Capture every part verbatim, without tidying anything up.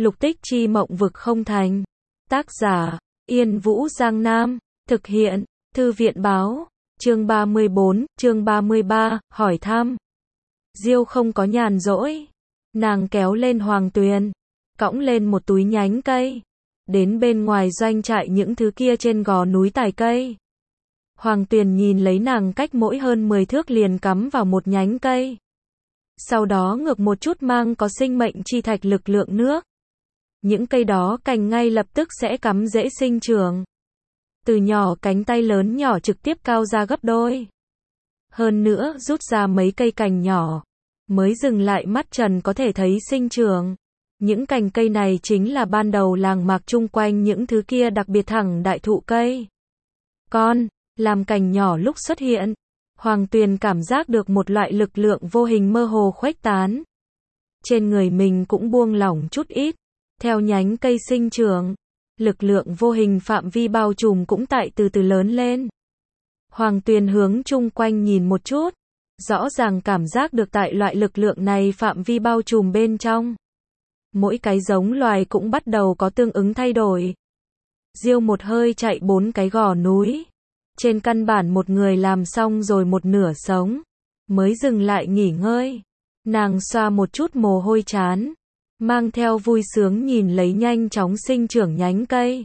Lục Tích Chi mộng vực không thành. Tác giả, Yên Vũ Giang Nam. Thực hiện, Thư viện báo. Chương ba mươi bốn, chương ba mươi ba, hỏi thăm. Diêu không có nhàn rỗi. Nàng kéo lên Hoàng Tuyền, cõng lên một túi nhánh cây, đến bên ngoài doanh trại những thứ kia trên gò núi tải cây. Hoàng Tuyền nhìn lấy nàng cách mỗi hơn mười thước liền cắm vào một nhánh cây. Sau đó ngược một chút mang có sinh mệnh chi thạch lực lượng nước. Những cây đó cành ngay lập tức sẽ cắm rễ sinh trưởng. Từ nhỏ cánh tay lớn nhỏ trực tiếp cao ra gấp đôi. Hơn nữa rút ra mấy cây cành nhỏ, mới dừng lại mắt trần có thể thấy sinh trưởng. Những cành cây này chính là ban đầu làng mạc chung quanh những thứ kia đặc biệt thẳng đại thụ cây. Con, làm cành nhỏ lúc xuất hiện, Hoàng Tuyền cảm giác được một loại lực lượng vô hình mơ hồ khuếch tán. Trên người mình cũng buông lỏng chút ít, theo nhánh cây sinh trưởng, lực lượng vô hình phạm vi bao trùm cũng tại từ từ lớn lên. Hoàng Tuyền hướng chung quanh nhìn một chút, rõ ràng cảm giác được tại loại lực lượng này phạm vi bao trùm bên trong. Mỗi cái giống loài cũng bắt đầu có tương ứng thay đổi. Diêu một hơi chạy bốn cái gò núi. Trên căn bản một người làm xong rồi một nửa sống, mới dừng lại nghỉ ngơi. Nàng xoa một chút mồ hôi chán, mang theo vui sướng nhìn lấy nhanh chóng sinh trưởng nhánh cây.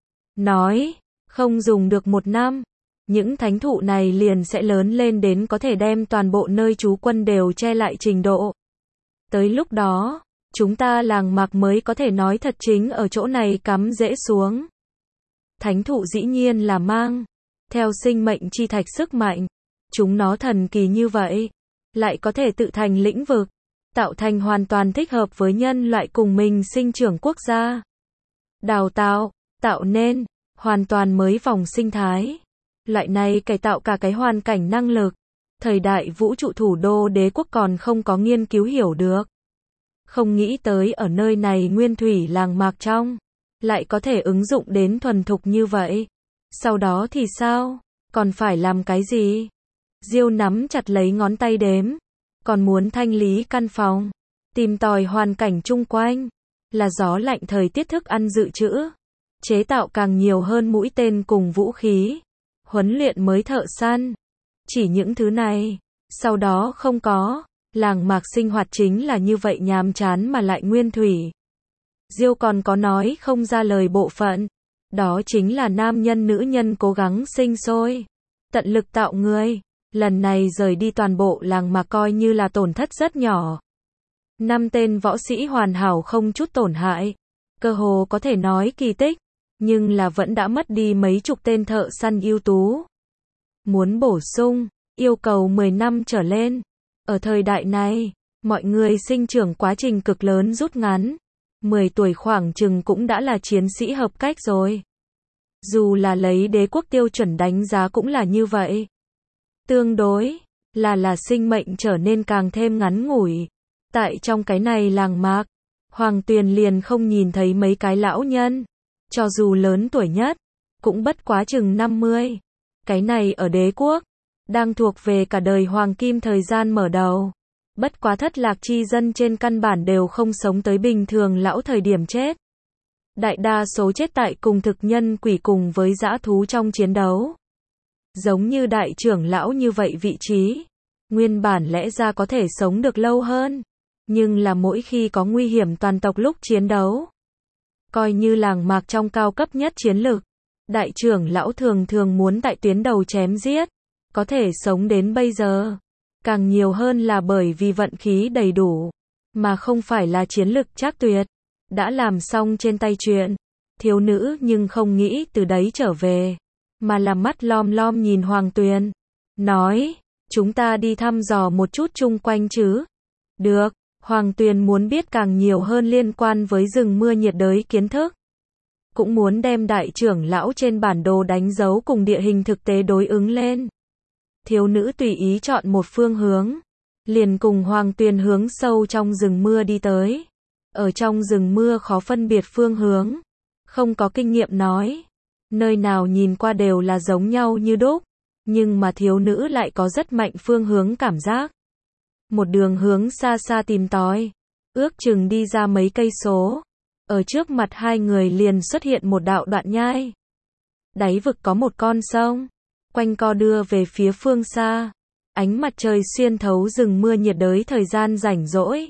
Nói, không dùng được một năm, những thánh thụ này liền sẽ lớn lên đến có thể đem toàn bộ nơi trú quân đều che lại trình độ. Tới lúc đó, chúng ta làng mạc mới có thể nói thật chính ở chỗ này cắm rễ xuống. Thánh thụ dĩ nhiên là mang theo sinh mệnh chi thạch sức mạnh. Chúng nó thần kỳ như vậy, lại có thể tự thành lĩnh vực, tạo thành hoàn toàn thích hợp với nhân loại cùng mình sinh trưởng quốc gia. Đào tạo, tạo nên, hoàn toàn mới vòng sinh thái. Loại này cải tạo cả cái hoàn cảnh năng lực. Thời đại vũ trụ thủ đô đế quốc còn không có nghiên cứu hiểu được. Không nghĩ tới ở nơi này nguyên thủy làng mạc trong, lại có thể ứng dụng đến thuần thục như vậy. Sau đó thì sao? Còn phải làm cái gì? Diêu nắm chặt lấy ngón tay đếm. Còn muốn thanh lý căn phòng, tìm tòi hoàn cảnh chung quanh, là gió lạnh thời tiết thức ăn dự trữ, chế tạo càng nhiều hơn mũi tên cùng vũ khí, huấn luyện mới thợ săn. Chỉ những thứ này, sau đó không có. Làng mạc sinh hoạt chính là như vậy nhàm chán mà lại nguyên thủy. Diêu còn có nói không ra lời bộ phận. Đó chính là nam nhân nữ nhân cố gắng sinh sôi, tận lực tạo người. Lần này rời đi toàn bộ làng mạc coi như là tổn thất rất nhỏ. Năm tên võ sĩ hoàn hảo không chút tổn hại. Cơ hồ có thể nói kỳ tích. Nhưng là vẫn đã mất đi mấy chục tên thợ săn ưu tú. Muốn bổ sung, yêu cầu mười năm trở lên. Ở thời đại này, mọi người sinh trưởng quá trình cực lớn rút ngắn. mười tuổi khoảng chừng cũng đã là chiến sĩ hợp cách rồi. Dù là lấy đế quốc tiêu chuẩn đánh giá cũng là như vậy. Tương đối, là là sinh mệnh trở nên càng thêm ngắn ngủi. Tại trong cái này làng mạc, Hoàng Tuyền liền không nhìn thấy mấy cái lão nhân. Cho dù lớn tuổi nhất, cũng bất quá chừng năm mươi. Cái này ở đế quốc, đang thuộc về cả đời hoàng kim thời gian mở đầu. Bất quá thất lạc chi dân trên căn bản đều không sống tới bình thường lão thời điểm chết. Đại đa số chết tại cùng thực nhân quỷ cùng với dã thú trong chiến đấu. Giống như đại trưởng lão như vậy vị trí, nguyên bản lẽ ra có thể sống được lâu hơn. Nhưng là mỗi khi có nguy hiểm toàn tộc lúc chiến đấu, coi như làng mạc trong cao cấp nhất chiến lực, đại trưởng lão thường thường muốn tại tuyến đầu chém giết, có thể sống đến bây giờ. Càng nhiều hơn là bởi vì vận khí đầy đủ, mà không phải là chiến lực trác tuyệt. Đã làm xong trên tay chuyện, thiếu nữ nhưng không nghĩ từ đấy trở về, mà là mắt lom lom nhìn Hoàng Tuyền. Nói, chúng ta đi thăm dò một chút chung quanh chứ. Được, Hoàng Tuyền muốn biết càng nhiều hơn liên quan với rừng mưa nhiệt đới kiến thức. Cũng muốn đem đại trưởng lão trên bản đồ đánh dấu cùng địa hình thực tế đối ứng lên. Thiếu nữ tùy ý chọn một phương hướng, liền cùng Hoàng Tuyền hướng sâu trong rừng mưa đi tới. Ở trong rừng mưa khó phân biệt phương hướng, không có kinh nghiệm nói, nơi nào nhìn qua đều là giống nhau như đúc, nhưng mà thiếu nữ lại có rất mạnh phương hướng cảm giác. Một đường hướng xa xa tìm tòi, ước chừng đi ra mấy cây số, Ở trước mặt hai người liền xuất hiện một đạo đoạn nhai. Đáy vực có một con sông, quanh co đưa về phía phương xa. Ánh mặt trời xuyên thấu rừng mưa nhiệt đới thời gian rảnh rỗi,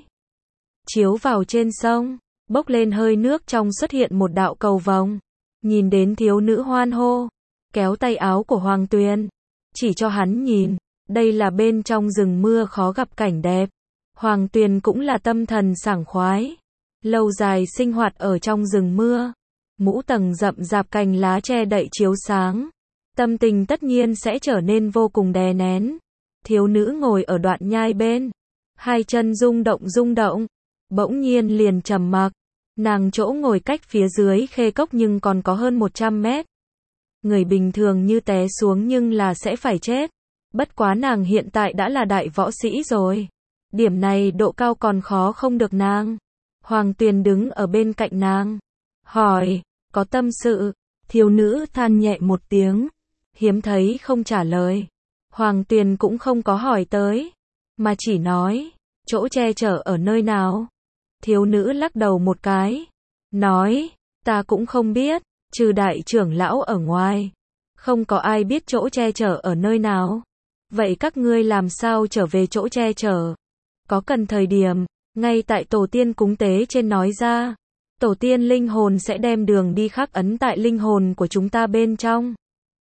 chiếu vào trên sông, bốc lên hơi nước trong xuất hiện một đạo cầu vồng. Nhìn đến thiếu nữ hoan hô, kéo tay áo của Hoàng Tuyền, chỉ cho hắn nhìn, đây là bên trong rừng mưa khó gặp cảnh đẹp. Hoàng Tuyền cũng là tâm thần sảng khoái, lâu dài sinh hoạt ở trong rừng mưa, mũ tầng rậm rạp cành lá che đậy chiếu sáng, tâm tình tất nhiên sẽ trở nên vô cùng đè nén. Thiếu nữ ngồi ở đoạn nhai bên, hai chân rung động rung động, bỗng nhiên liền trầm mặc. Nàng chỗ ngồi cách phía dưới khê cốc nhưng còn có hơn một trăm mét. Người bình thường như té xuống nhưng là sẽ phải chết. Bất quá nàng hiện tại đã là đại võ sĩ rồi. Điểm này độ cao còn khó không được nàng. Hoàng Tuyền đứng ở bên cạnh nàng, hỏi, có tâm sự? Thiếu nữ than nhẹ một tiếng, hiếm thấy không trả lời. Hoàng Tuyền cũng không có hỏi tới, mà chỉ nói, chỗ che chở ở nơi nào? Thiếu nữ lắc đầu một cái, nói, ta cũng không biết, trừ đại trưởng lão ở ngoài, không có ai biết chỗ che chở ở nơi nào. Vậy các ngươi làm sao trở về chỗ che chở? Có cần thời điểm, ngay tại tổ tiên cúng tế trên nói ra, tổ tiên linh hồn sẽ đem đường đi khắc ấn tại linh hồn của chúng ta bên trong.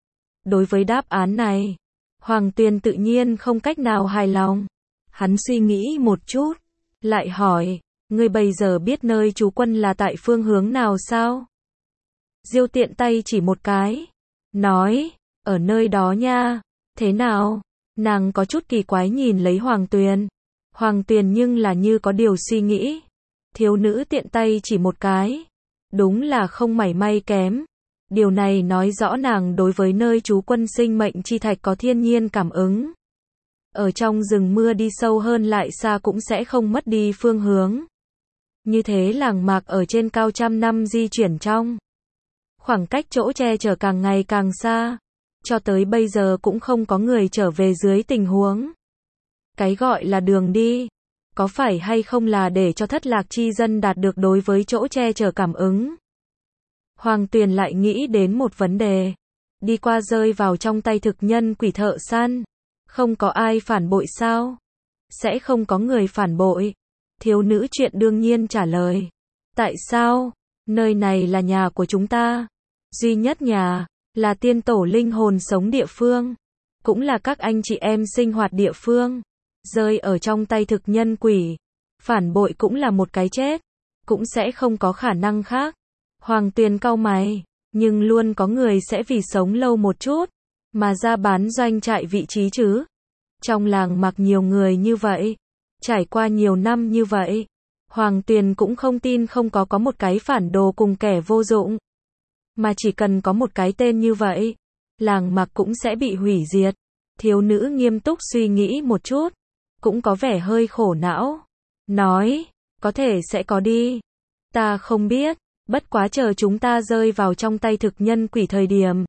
Đối với đáp án này, Hoàng Tuyền tự nhiên không cách nào hài lòng. Hắn suy nghĩ một chút, lại hỏi, ngươi bây giờ biết nơi trú quân là tại phương hướng nào sao? Diêu tiện tay chỉ một cái, nói, ở nơi đó nha. Thế nào? Nàng có chút kỳ quái nhìn lấy Hoàng Tuyền. Hoàng Tuyền nhưng là như có điều suy nghĩ. Thiếu nữ tiện tay chỉ một cái, đúng là không mảy may kém. Điều này nói rõ nàng đối với nơi trú quân sinh mệnh chi thạch có thiên nhiên cảm ứng. Ở trong rừng mưa đi sâu hơn lại xa cũng sẽ không mất đi phương hướng. Như thế làng mạc ở trên cao trăm năm di chuyển trong. Khoảng cách chỗ che chở càng ngày càng xa. Cho tới bây giờ cũng không có người trở về dưới tình huống. Cái gọi là đường đi, có phải hay không là để cho thất lạc chi dân đạt được đối với chỗ che chở cảm ứng? Hoàng Tuyền lại nghĩ đến một vấn đề. Đi qua rơi vào trong tay thực nhân quỷ thợ săn. Không có ai phản bội sao? Sẽ không có người phản bội. Thiếu nữ chuyện đương nhiên trả lời. Tại sao? Nơi này là nhà của chúng ta. Duy nhất nhà, là tiên tổ linh hồn sống địa phương. Cũng là các anh chị em sinh hoạt địa phương. Rơi ở trong tay thực nhân quỷ. Phản bội cũng là một cái chết. Cũng sẽ không có khả năng khác. Hoàng Tuyền cau mày. Nhưng luôn có người sẽ vì sống lâu một chút. Mà ra bán doanh trại vị trí chứ. Trong làng mặc nhiều người như vậy. Trải qua nhiều năm như vậy. Hoàng Tuyền cũng không tin không có có một cái phản đồ cùng kẻ vô dụng. Mà chỉ cần có một cái tên như vậy. Làng mặc cũng sẽ bị hủy diệt. Thiếu nữ nghiêm túc suy nghĩ một chút. Cũng có vẻ hơi khổ não. Nói, có thể sẽ có đi. Ta không biết. Bất quá chờ chúng ta rơi vào trong tay thực nhân quỷ thời điểm.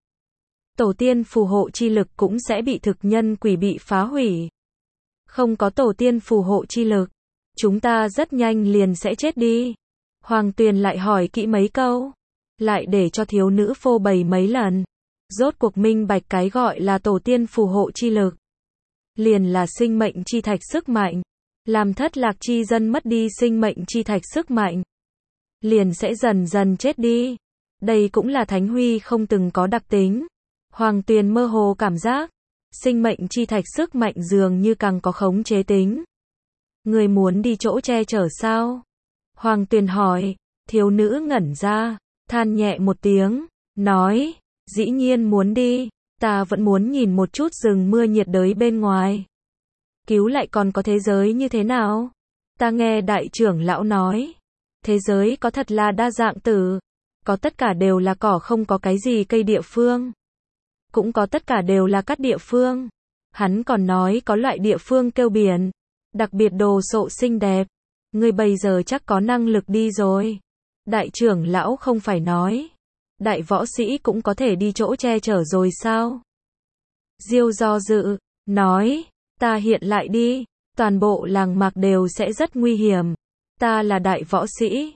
Tổ tiên phù hộ chi lực cũng sẽ bị thực nhân quỷ bị phá hủy. Không có tổ tiên phù hộ chi lực. Chúng ta rất nhanh liền sẽ chết đi. Hoàng Tuyền lại hỏi kỹ mấy câu. Lại để cho thiếu nữ phô bày mấy lần. Rốt cuộc minh bạch cái gọi là tổ tiên phù hộ chi lực. Liền là sinh mệnh chi thạch sức mạnh. Làm thất lạc chi dân mất đi sinh mệnh chi thạch sức mạnh. Liền sẽ dần dần chết đi. Đây cũng là Thánh Huy không từng có đặc tính. Hoàng Tuyền mơ hồ cảm giác. Sinh mệnh chi thạch sức mạnh dường như càng có khống chế tính. Người muốn đi chỗ che chở sao? Hoàng Tuyền hỏi. Thiếu nữ ngẩn ra. Than nhẹ một tiếng. Nói. Dĩ nhiên muốn đi. Ta vẫn muốn nhìn một chút rừng mưa nhiệt đới bên ngoài. Cứu lại còn có thế giới như thế nào? Ta nghe đại trưởng lão nói. Thế giới có thật là đa dạng tử. Có tất cả đều là cỏ không có cái gì cây địa phương. Cũng có tất cả đều là cát địa phương. Hắn còn nói có loại địa phương kêu biển. Đặc biệt đồ sộ xinh đẹp. Ngươi bây giờ chắc có năng lực đi rồi. Đại trưởng lão không phải nói. Đại võ sĩ cũng có thể đi chỗ che chở rồi sao? Diêu do dự. Nói. Ta hiện lại đi. Toàn bộ làng mạc đều sẽ rất nguy hiểm. Ta là đại võ sĩ.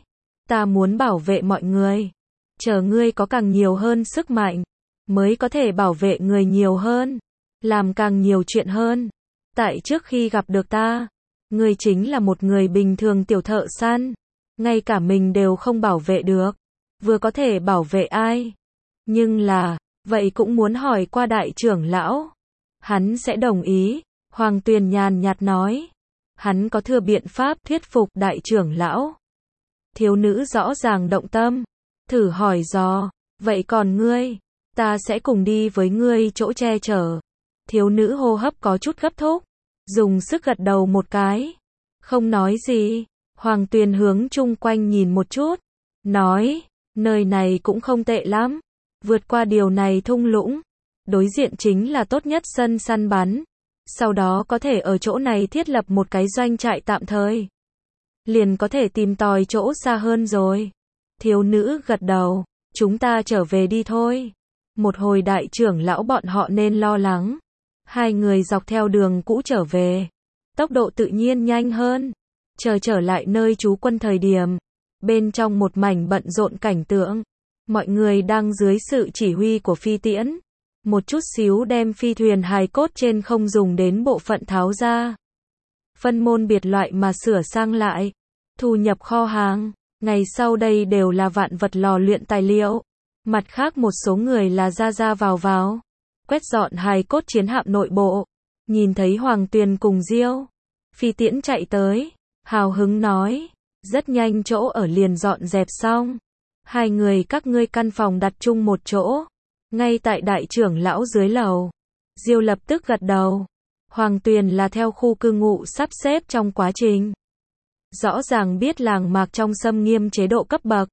Ta muốn bảo vệ mọi người. Chờ ngươi có càng nhiều hơn sức mạnh, mới có thể bảo vệ người nhiều hơn, làm càng nhiều chuyện hơn. Tại trước khi gặp được ta, ngươi chính là một người bình thường tiểu thợ săn, ngay cả mình đều không bảo vệ được, vừa có thể bảo vệ ai. Nhưng là, vậy cũng muốn hỏi qua đại trưởng lão. Hắn sẽ đồng ý, Hoàng Tuyền nhàn nhạt nói. Hắn có thừa biện pháp thuyết phục đại trưởng lão. Thiếu nữ rõ ràng động tâm, thử hỏi dò, vậy còn ngươi, ta sẽ cùng đi với ngươi chỗ che chở. Thiếu nữ hô hấp có chút gấp thúc, dùng sức gật đầu một cái, không nói gì. Hoàng Tuyền hướng chung quanh nhìn một chút, nói, nơi này cũng không tệ lắm, vượt qua điều này thung lũng, đối diện chính là tốt nhất sân săn bắn, sau đó có thể ở chỗ này thiết lập một cái doanh trại tạm thời. Liền có thể tìm tòi chỗ xa hơn rồi. Thiếu nữ gật đầu, chúng ta trở về đi thôi. Một hồi đại trưởng lão bọn họ nên lo lắng. Hai người dọc theo đường cũ trở về. Tốc độ tự nhiên nhanh hơn. Chờ trở lại nơi trú quân thời điểm. Bên trong một mảnh bận rộn cảnh tượng. Mọi người đang dưới sự chỉ huy của phi tiễn. Một chút xíu đem phi thuyền hài cốt trên không dùng đến bộ phận tháo ra. Phân môn biệt loại mà sửa sang lại. Thu nhập kho hàng. Ngày sau đây đều là vạn vật lò luyện tài liệu. Mặt khác một số người là ra ra vào vào. Quét dọn hài cốt chiến hạm nội bộ. Nhìn thấy Hoàng Tuyền cùng Diêu. Phi tiễn chạy tới. Hào hứng nói. Rất nhanh chỗ ở liền dọn dẹp xong. Hai người các ngươi căn phòng đặt chung một chỗ. Ngay tại đại trưởng lão dưới lầu. Diêu lập tức gật đầu. Hoàng Tuyền là theo khu cư ngụ sắp xếp trong quá trình. Rõ ràng biết làng mạc trong xâm nghiêm chế độ cấp bậc.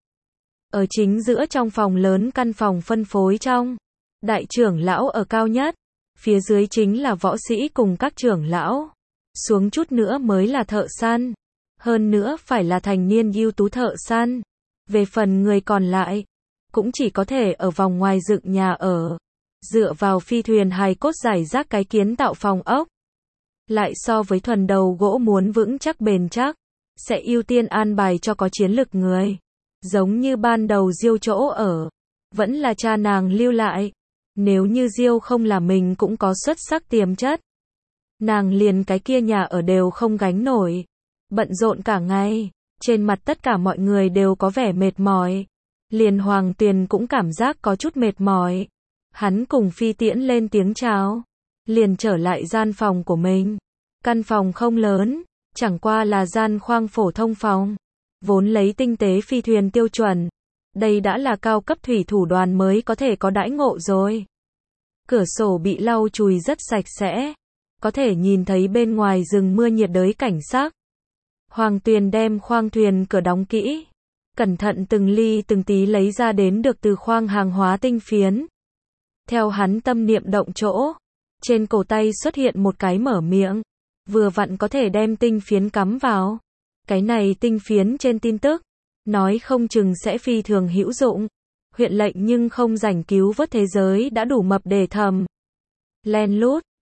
Ở chính giữa trong phòng lớn căn phòng phân phối trong. Đại trưởng lão ở cao nhất. Phía dưới chính là võ sĩ cùng các trưởng lão. Xuống chút nữa mới là thợ săn. Hơn nữa phải là thành niên ưu tú thợ săn. Về phần người còn lại, cũng chỉ có thể ở vòng ngoài dựng nhà ở. Dựa vào phi thuyền hài cốt giải rác cái kiến tạo phòng ốc. Lại so với thuần đầu gỗ muốn vững chắc bền chắc. Sẽ ưu tiên an bài cho có chiến lực người. Giống như ban đầu Diêu chỗ ở. Vẫn là cha nàng lưu lại. Nếu như Diêu không là mình cũng có xuất sắc tiềm chất. Nàng liền cái kia nhà ở đều không gánh nổi. Bận rộn cả ngày. Trên mặt tất cả mọi người đều có vẻ mệt mỏi. Liền Hoàng Tuyền cũng cảm giác có chút mệt mỏi. Hắn cùng phi tiễn lên tiếng chào. Liền trở lại gian phòng của mình. Căn phòng không lớn. Chẳng qua là gian khoang phổ thông phòng. Vốn lấy tinh tế phi thuyền tiêu chuẩn. Đây đã là cao cấp thủy thủ đoàn mới có thể có đãi ngộ rồi. Cửa sổ bị lau chùi rất sạch sẽ. Có thể nhìn thấy bên ngoài rừng mưa nhiệt đới cảnh sắc. Hoàng Tuyền đem khoang thuyền cửa đóng kỹ. Cẩn thận từng ly từng tí lấy ra đến được từ khoang hàng hóa tinh phiến. Theo hắn tâm niệm động chỗ. Trên cổ tay xuất hiện một cái mở miệng. Vừa vặn có thể đem tinh phiến cắm vào. Cái này tinh phiến trên tin tức. Nói không chừng sẽ phi thường hữu dụng. Huyện lệnh nhưng không rảnh cứu vớt thế giới đã đủ mập để thầm. Len lút.